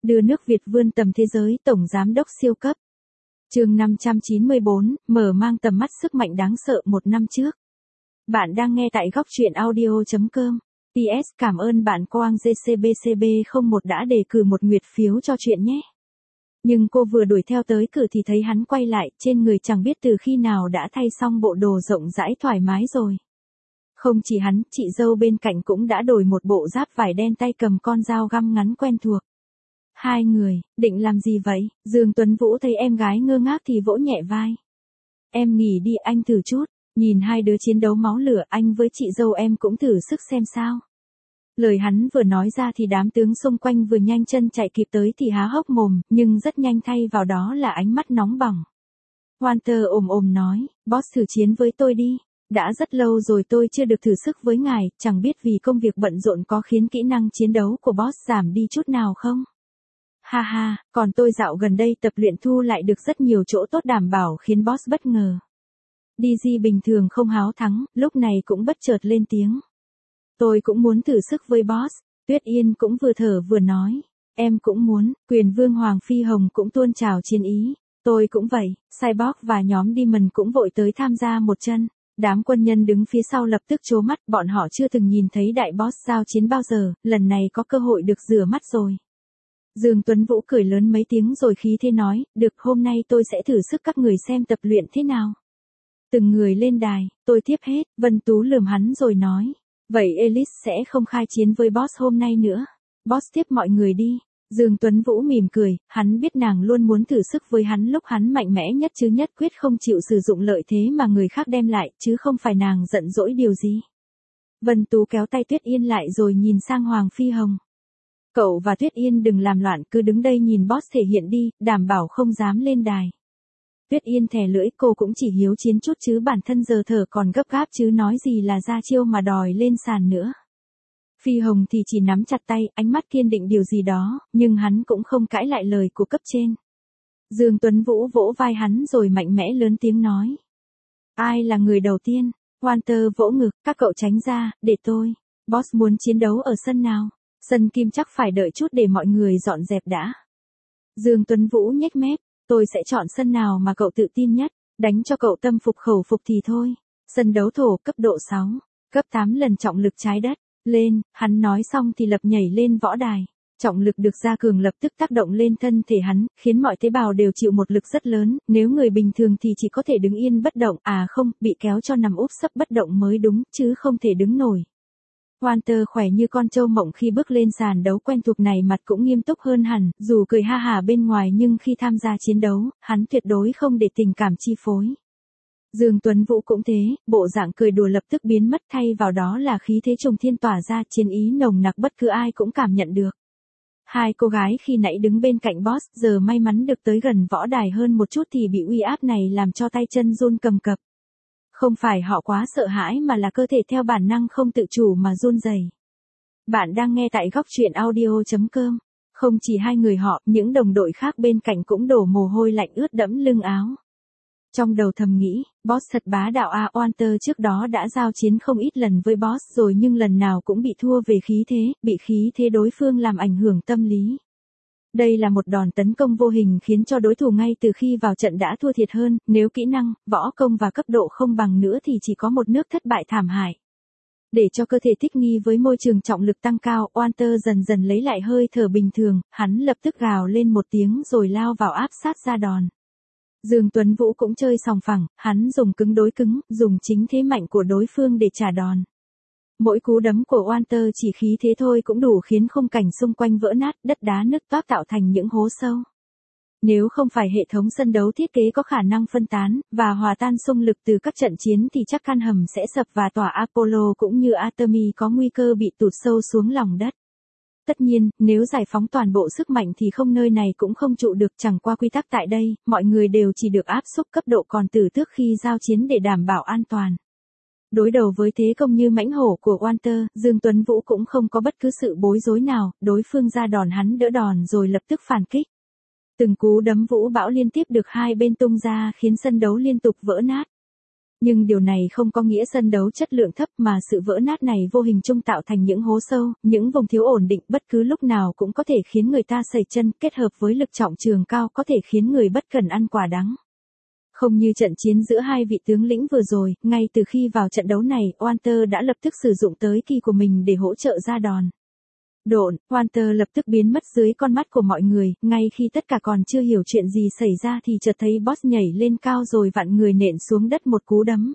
Đưa nước Việt vươn tầm thế giới, Tổng Giám đốc siêu cấp. Chương 594, mở mang tầm mắt sức mạnh đáng sợ một năm trước. Bạn đang nghe tại góc truyện audio.com. PS cảm ơn bạn Quang GCBCB01 đã đề cử một nguyệt phiếu cho chuyện nhé. Nhưng cô vừa đuổi theo tới cửa thì thấy hắn quay lại, trên người chẳng biết từ khi nào đã thay xong bộ đồ rộng rãi thoải mái rồi. Không chỉ hắn, chị dâu bên cạnh cũng đã đổi một bộ giáp vải đen, tay cầm con dao găm ngắn quen thuộc. Hai người, định làm gì vậy? Dương Tuấn Vũ thấy em gái ngơ ngác thì vỗ nhẹ vai. Em nghỉ đi, anh thử chút. Nhìn hai đứa chiến đấu máu lửa, anh với chị dâu em cũng thử sức xem sao. Lời hắn vừa nói ra thì đám tướng xung quanh vừa nhanh chân chạy kịp tới thì há hốc mồm, nhưng rất nhanh thay vào đó là ánh mắt nóng bỏng. Walter ồm nói, boss thử chiến với tôi đi. Đã rất lâu rồi tôi chưa được thử sức với ngài, chẳng biết vì công việc bận rộn có khiến kỹ năng chiến đấu của boss giảm đi chút nào không? Ha ha, còn tôi dạo gần đây tập luyện thu lại được rất nhiều chỗ tốt, đảm bảo khiến boss bất ngờ. DG bình thường không háo thắng, lúc này cũng bất chợt lên tiếng. Tôi cũng muốn thử sức với boss. Tuyết Yên cũng vừa thở vừa nói. Em cũng muốn. Quyền Vương Hoàng Phi Hồng cũng tuôn trào chiến ý. Tôi cũng vậy. Cyborg và nhóm Demon cũng vội tới tham gia một chân. Đám quân nhân đứng phía sau lập tức trố mắt, bọn họ chưa từng nhìn thấy đại boss giao chiến bao giờ, lần này có cơ hội được rửa mắt rồi. Dương Tuấn Vũ cười lớn mấy tiếng rồi khí thế nói, được, hôm nay tôi sẽ thử sức các người xem tập luyện thế nào. Từng người lên đài, tôi tiếp hết. Vân Tú lườm hắn rồi nói. Vậy Elise sẽ không khai chiến với boss hôm nay nữa. Boss tiếp mọi người đi. Dương Tuấn Vũ mỉm cười, hắn biết nàng luôn muốn thử sức với hắn lúc hắn mạnh mẽ nhất chứ nhất quyết không chịu sử dụng lợi thế mà người khác đem lại, chứ không phải nàng giận dỗi điều gì. Vân Tú kéo tay Tuyết Yên lại rồi nhìn sang Hoàng Phi Hồng. Cậu và Tuyết Yên đừng làm loạn, cứ đứng đây nhìn boss thể hiện đi, đảm bảo không dám lên đài. Tuyết Yên thè lưỡi, cô cũng chỉ hiếu chiến chút chứ bản thân giờ thở còn gấp gáp chứ nói gì là ra chiêu mà đòi lên sàn nữa. Phi Hồng thì chỉ nắm chặt tay, ánh mắt kiên định điều gì đó, nhưng hắn cũng không cãi lại lời của cấp trên. Dương Tuấn Vũ vỗ vai hắn rồi mạnh mẽ lớn tiếng nói. Ai là người đầu tiên? Walter vỗ ngực, các cậu tránh ra, để tôi. Boss muốn chiến đấu ở sân nào? Sân kim chắc phải đợi chút để mọi người dọn dẹp đã. Dương Tuấn Vũ nhếch mép. Tôi sẽ chọn sân nào mà cậu tự tin nhất, đánh cho cậu tâm phục khẩu phục thì thôi. Sân đấu thổ cấp độ 6, cấp 8 lần trọng lực trái đất. Lên, hắn nói xong thì lập nhảy lên võ đài. Trọng lực được gia cường lập tức tác động lên thân thể hắn, khiến mọi tế bào đều chịu một lực rất lớn, nếu người bình thường thì chỉ có thể đứng yên bất động, à không, bị kéo cho nằm úp sấp bất động mới đúng, chứ không thể đứng nổi. Walter khỏe như con trâu mộng khi bước lên sàn đấu quen thuộc này, mặt cũng nghiêm túc hơn hẳn, dù cười ha hả bên ngoài nhưng khi tham gia chiến đấu, hắn tuyệt đối không để tình cảm chi phối. Dương Tuấn Vũ cũng thế, bộ dạng cười đùa lập tức biến mất, thay vào đó là khí thế trùng thiên tỏa ra, chiến ý nồng nặc bất cứ ai cũng cảm nhận được. Hai cô gái khi nãy đứng bên cạnh boss, giờ may mắn được tới gần võ đài hơn một chút thì bị uy áp này làm cho tay chân run cầm cập. Không phải họ quá sợ hãi mà là cơ thể theo bản năng không tự chủ mà run rẩy. Bạn đang nghe tại góc truyện audio.com. Không chỉ hai người họ, những đồng đội khác bên cạnh cũng đổ mồ hôi lạnh ướt đẫm lưng áo. Trong đầu thầm nghĩ, boss thật bá đạo à. Walter trước đó đã giao chiến không ít lần với boss rồi nhưng lần nào cũng bị thua về khí thế, bị khí thế đối phương làm ảnh hưởng tâm lý. Đây là một đòn tấn công vô hình khiến cho đối thủ ngay từ khi vào trận đã thua thiệt hơn, nếu kỹ năng, võ công và cấp độ không bằng nữa thì chỉ có một nước thất bại thảm hại. Để cho cơ thể thích nghi với môi trường trọng lực tăng cao, Walter dần dần lấy lại hơi thở bình thường, hắn lập tức gào lên một tiếng rồi lao vào áp sát ra đòn. Dương Tuấn Vũ cũng chơi sòng phẳng, hắn dùng cứng đối cứng, dùng chính thế mạnh của đối phương để trả đòn. Mỗi cú đấm của Walter chỉ khí thế thôi cũng đủ khiến khung cảnh xung quanh vỡ nát, đất đá nứt toác tạo thành những hố sâu. Nếu không phải hệ thống sân đấu thiết kế có khả năng phân tán và hòa tan xung lực từ các trận chiến thì chắc căn hầm sẽ sập và tòa Apollo cũng như Artemis có nguy cơ bị tụt sâu xuống lòng đất. Tất nhiên, nếu giải phóng toàn bộ sức mạnh thì không nơi này cũng không trụ được, chẳng qua quy tắc tại đây, mọi người đều chỉ được áp xúc cấp độ còn tử tước khi giao chiến để đảm bảo an toàn. Đối đầu với thế công như mãnh hổ của Walter, Dương Tuấn Vũ cũng không có bất cứ sự bối rối nào, đối phương ra đòn hắn đỡ đòn rồi lập tức phản kích. Từng cú đấm vũ bão liên tiếp được hai bên tung ra khiến sân đấu liên tục vỡ nát. Nhưng điều này không có nghĩa sân đấu chất lượng thấp mà sự vỡ nát này vô hình chung tạo thành những hố sâu, những vùng thiếu ổn định bất cứ lúc nào cũng có thể khiến người ta sẩy chân, kết hợp với lực trọng trường cao có thể khiến người bất cẩn ăn quả đắng. Không như trận chiến giữa hai vị tướng lĩnh vừa rồi, ngay từ khi vào trận đấu này, Walter đã lập tức sử dụng tới kỳ của mình để hỗ trợ ra đòn. Độn, Walter lập tức biến mất dưới con mắt của mọi người, ngay khi tất cả còn chưa hiểu chuyện gì xảy ra thì chợt thấy Boss nhảy lên cao rồi vặn người nện xuống đất một cú đấm.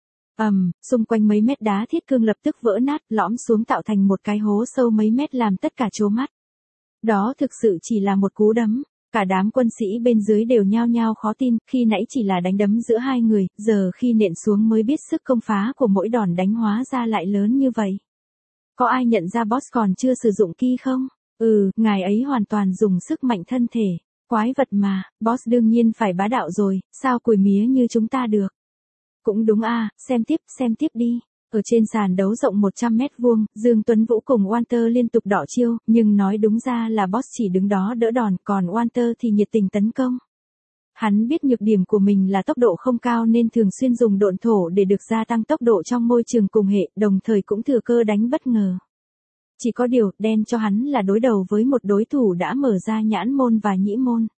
Xung quanh mấy mét đá thiết cương lập tức vỡ nát, lõm xuống tạo thành một cái hố sâu mấy mét làm tất cả trố mắt. Đó thực sự chỉ là một cú đấm. Cả đám quân sĩ bên dưới đều nhao nhao khó tin, khi nãy chỉ là đánh đấm giữa hai người, giờ khi nện xuống mới biết sức công phá của mỗi đòn đánh hóa ra lại lớn như vậy. Có ai nhận ra Boss còn chưa sử dụng ki không? Ngài ấy hoàn toàn dùng sức mạnh thân thể. Quái vật mà, Boss đương nhiên phải bá đạo rồi, sao cùi mía như chúng ta được. Cũng đúng xem tiếp đi. Ở trên sàn đấu rộng 100 mét vuông, Dương Tuấn Vũ cùng Walter liên tục đọ chiêu, nhưng nói đúng ra là Boss chỉ đứng đó đỡ đòn, còn Walter thì nhiệt tình tấn công. Hắn biết nhược điểm của mình là tốc độ không cao nên thường xuyên dùng độn thổ để được gia tăng tốc độ trong môi trường cùng hệ, đồng thời cũng thừa cơ đánh bất ngờ. Chỉ có điều, đen cho hắn là đối đầu với một đối thủ đã mở ra nhãn môn và nhĩ môn.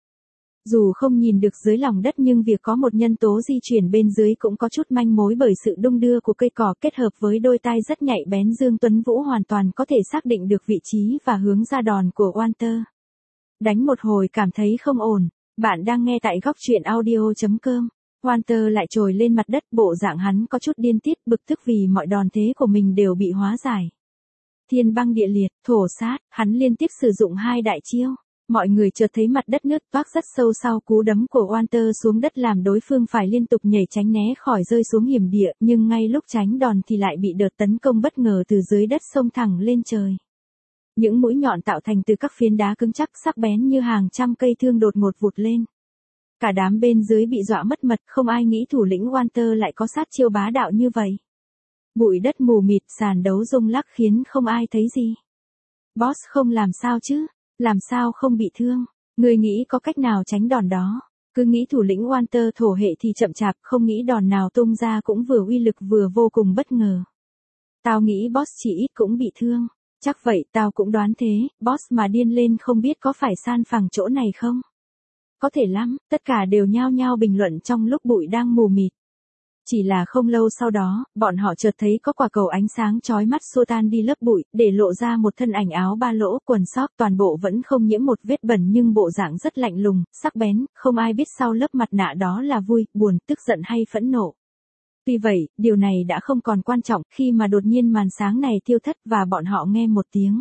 Dù không nhìn được dưới lòng đất nhưng việc có một nhân tố di chuyển bên dưới cũng có chút manh mối bởi sự đung đưa của cây cỏ kết hợp với đôi tai rất nhạy bén. Dương Tuấn Vũ hoàn toàn có thể xác định được vị trí và hướng ra đòn của Walter. Đánh một hồi cảm thấy không ổn. Bạn đang nghe tại góc truyện audio.com. Walter lại trồi lên mặt đất, bộ dạng hắn có chút điên tiết, bực tức vì mọi đòn thế của mình đều bị hóa giải. Thiên băng địa liệt, thổ sát, hắn liên tiếp sử dụng hai đại chiêu. Mọi người chợt thấy mặt đất nứt toác rất sâu sau cú đấm của Walter xuống đất làm đối phương phải liên tục nhảy tránh né khỏi rơi xuống hiểm địa, nhưng ngay lúc tránh đòn thì lại bị đợt tấn công bất ngờ từ dưới đất xông thẳng lên trời. Những mũi nhọn tạo thành từ các phiến đá cứng chắc sắc bén như hàng trăm cây thương đột ngột vụt lên. Cả đám bên dưới bị dọa mất mật, không ai nghĩ thủ lĩnh Walter lại có sát chiêu bá đạo như vậy. Bụi đất mù mịt, sàn đấu rung lắc khiến không ai thấy gì. Boss không làm sao chứ? Làm sao không bị thương? Người nghĩ có cách nào tránh đòn đó? Cứ nghĩ thủ lĩnh Walter thổ hệ thì chậm chạp, không nghĩ đòn nào tung ra cũng vừa uy lực vừa vô cùng bất ngờ. Tao nghĩ Boss chỉ ít cũng bị thương. Chắc vậy, tao cũng đoán thế, Boss mà điên lên không biết có phải san phẳng chỗ này không? Có thể lắm, tất cả đều nhao nhao bình luận trong lúc bụi đang mù mịt. Chỉ là không lâu sau đó, bọn họ chợt thấy có quả cầu ánh sáng chói mắt xua tan đi lớp bụi, để lộ ra một thân ảnh áo ba lỗ, quần sóc, toàn bộ vẫn không nhiễm một vết bẩn nhưng bộ dạng rất lạnh lùng, sắc bén, không ai biết sau lớp mặt nạ đó là vui, buồn, tức giận hay phẫn nộ. Tuy vậy, điều này đã không còn quan trọng khi mà đột nhiên màn sáng này tiêu thất và bọn họ nghe một tiếng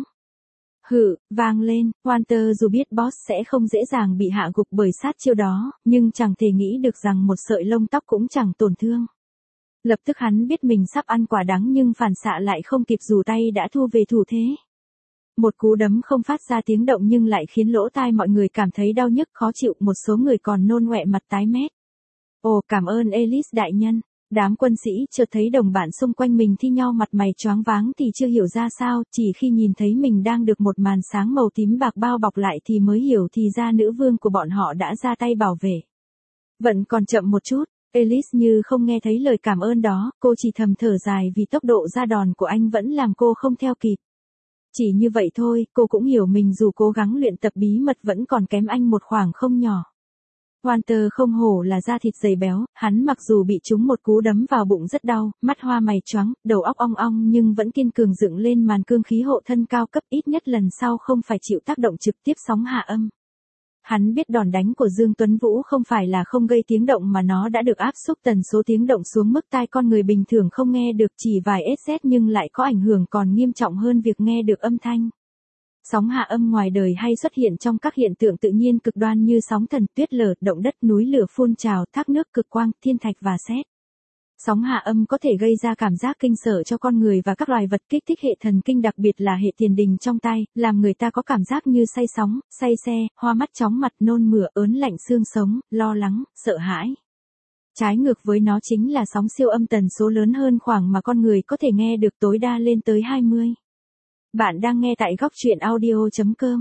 vang lên. Walter dù biết Boss sẽ không dễ dàng bị hạ gục bởi sát chiêu đó, nhưng chẳng thể nghĩ được rằng một sợi lông tóc cũng chẳng tổn thương. Lập tức hắn biết mình sắp ăn quả đắng nhưng phản xạ lại không kịp, dù tay đã thu về thủ thế. Một cú đấm không phát ra tiếng động nhưng lại khiến lỗ tai mọi người cảm thấy đau nhức khó chịu, một số người còn nôn ngoẹ mặt tái mét. Ồ, cảm ơn Ellis đại nhân. Đám quân sĩ chợt thấy đồng bạn xung quanh mình thi nhau mặt mày choáng váng thì chưa hiểu ra sao, chỉ khi nhìn thấy mình đang được một màn sáng màu tím bạc bao bọc lại thì mới hiểu thì ra nữ vương của bọn họ đã ra tay bảo vệ. Vẫn còn chậm một chút, Ellis như không nghe thấy lời cảm ơn đó, cô chỉ thầm thở dài vì tốc độ ra đòn của anh vẫn làm cô không theo kịp. Chỉ như vậy thôi, cô cũng hiểu mình dù cố gắng luyện tập bí mật vẫn còn kém anh một khoảng không nhỏ. Walter không hổ là da thịt dày béo, hắn mặc dù bị trúng một cú đấm vào bụng rất đau, mắt hoa mày choáng, đầu óc ong ong nhưng vẫn kiên cường dựng lên màn cương khí hộ thân cao cấp, ít nhất lần sau không phải chịu tác động trực tiếp sóng hạ âm. Hắn biết đòn đánh của Dương Tuấn Vũ không phải là không gây tiếng động mà nó đã được áp xúc tần số tiếng động xuống mức tai con người bình thường không nghe được, chỉ vài Hz nhưng lại có ảnh hưởng còn nghiêm trọng hơn việc nghe được âm thanh. Sóng hạ âm ngoài đời hay xuất hiện trong các hiện tượng tự nhiên cực đoan như sóng thần, tuyết lở, động đất, núi lửa phun trào, thác nước, cực quang, thiên thạch và sét. Sóng hạ âm có thể gây ra cảm giác kinh sợ cho con người và các loài vật, kích thích hệ thần kinh đặc biệt là hệ tiền đình trong tai, làm người ta có cảm giác như say sóng, say xe, hoa mắt chóng mặt, nôn mửa, ớn lạnh xương sống, lo lắng, sợ hãi. Trái ngược với nó chính là sóng siêu âm tần số lớn hơn khoảng mà con người có thể nghe được, tối đa lên tới 20. Bạn đang nghe tại góc truyện audio.com.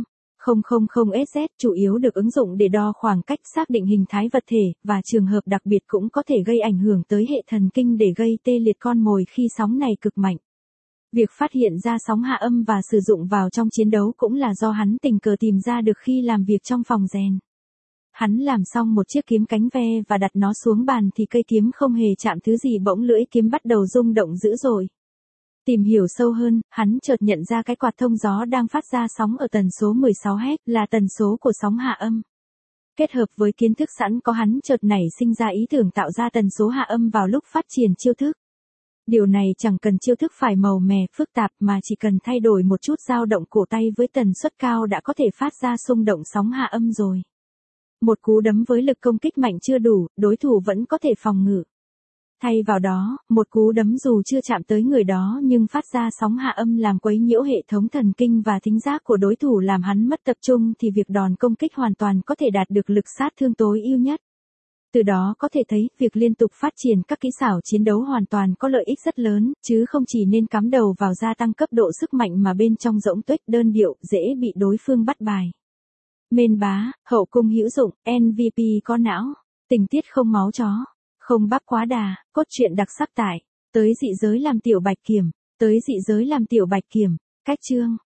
000SZ chủ yếu được ứng dụng để đo khoảng cách xác định hình thái vật thể, và trường hợp đặc biệt cũng có thể gây ảnh hưởng tới hệ thần kinh để gây tê liệt con mồi khi sóng này cực mạnh. Việc phát hiện ra sóng hạ âm và sử dụng vào trong chiến đấu cũng là do hắn tình cờ tìm ra được khi làm việc trong phòng rèn. Hắn làm xong một chiếc kiếm cánh ve và đặt nó xuống bàn thì cây kiếm không hề chạm thứ gì, bỗng lưỡi kiếm bắt đầu rung động dữ dội. Tìm hiểu sâu hơn, hắn chợt nhận ra cái quạt thông gió đang phát ra sóng ở tần số 16 Hz là tần số của sóng hạ âm. Kết hợp với kiến thức sẵn có, hắn chợt nảy sinh ra ý tưởng tạo ra tần số hạ âm vào lúc phát triển chiêu thức. Điều này chẳng cần chiêu thức phải màu mè, phức tạp mà chỉ cần thay đổi một chút dao động cổ tay với tần suất cao đã có thể phát ra xung động sóng hạ âm rồi. Một cú đấm với lực công kích mạnh chưa đủ, đối thủ vẫn có thể phòng ngự. Thay vào đó, một cú đấm dù chưa chạm tới người đó nhưng phát ra sóng hạ âm làm quấy nhiễu hệ thống thần kinh và thính giác của đối thủ, làm hắn mất tập trung, thì việc đòn công kích hoàn toàn có thể đạt được lực sát thương tối ưu nhất. Từ đó có thể thấy, việc liên tục phát triển các kỹ xảo chiến đấu hoàn toàn có lợi ích rất lớn, chứ không chỉ nên cắm đầu vào gia tăng cấp độ sức mạnh mà bên trong rỗng tuếch đơn điệu, dễ bị đối phương bắt bài. Mên bá, hậu cung hữu dụng, MVP có não, tình tiết không máu chó, không bắp quá đà, cốt truyện đặc sắc tại, tới dị giới làm tiểu bạch kiểm, tới dị giới làm tiểu bạch kiểm, cách chương.